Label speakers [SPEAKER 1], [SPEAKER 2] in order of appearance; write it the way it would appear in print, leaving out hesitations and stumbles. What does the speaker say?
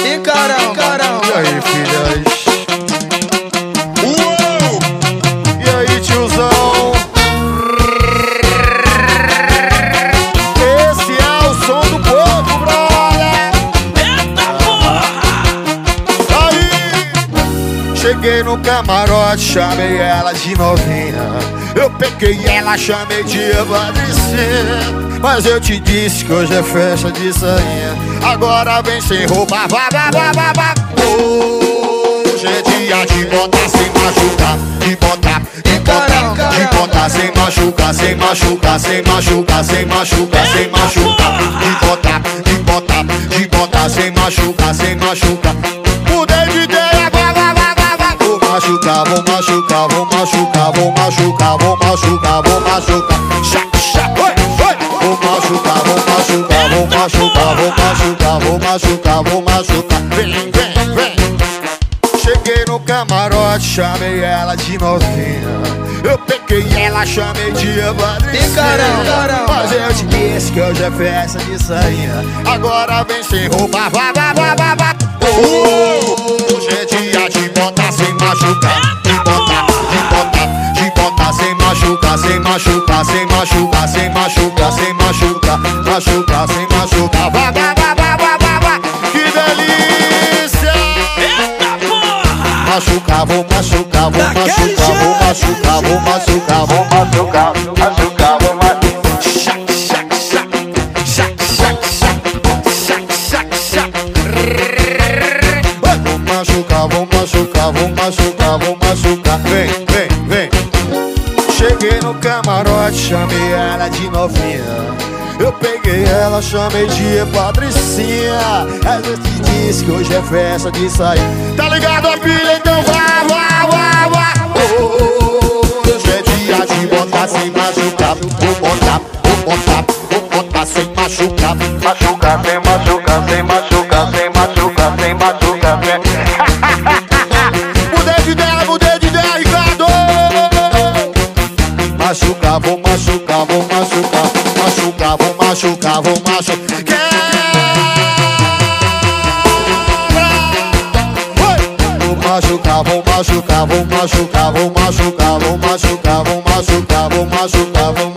[SPEAKER 1] E caramba.
[SPEAKER 2] E aí, filhas? Uou! E aí, tiozão? Esse é o som do povo, brother!
[SPEAKER 1] Eita porra!
[SPEAKER 2] Aí! Cheguei no camarote, chamei ela de novinha. Eu peguei ela, chamei de Patricinha. Mas eu te disse que hoje é festa de sainha. Agora vem sem roupa, hoje é dia de botar sem machucar. De botar, de botar, de botar sem machucar. Sem machucar, sem machucar, sem machucar, sem machucar. De botar, de botar, de botar sem machucar, sem machucar. Mudei de ideia, vou machucar, vou machucar, vou machucar, vou machucar, vou machucar, vou machucar. Vou machucar, vou machucar, vou machucar, vou machucar, vou machucar, vou machucar. Vem, vem, vem. Cheguei no camarote, chamei ela de novinha. Eu peguei ela, chamei de Patricinha.
[SPEAKER 1] E caramba.
[SPEAKER 2] Mas eu te disse que hoje é festa de sainha. Agora vem sem roupa, hoje é dia de botar sem machucar. De botar, de botar, de botar sem machucar. Sem machucar, sem machucar, sem machucar, sem machucar. Machucar, sem machucar. Que delícia!
[SPEAKER 1] Eita porra!
[SPEAKER 2] Machucar, vou machucar, vou machucar, vou machucar, vou machucar, vou machucar, machucar, vou machucar. Vou machucar, vou machucar, vou machucar, vou machucar. Vem, vem, vem. Cheguei no camarote, chamei ela de novinha. Eu peguei ela, chamei de Patricinha. Mas eu te disse que hoje é festa de sair. Tá ligado, a filha? Então vá. Hoje é dia de botar sem machucar. Vou botar sem machucar. Machucar, sem machucar, sem machucar, sem machucar, sem machucar. Mudei de ideia, Ricardo. Machucar, vou machucar, vou machucar. Machucar, vou machucar, vou machucar. Vou machucar, vou machucar, vou machucar, vou machucar, vou machucar, vou machucar, vou machucar, vou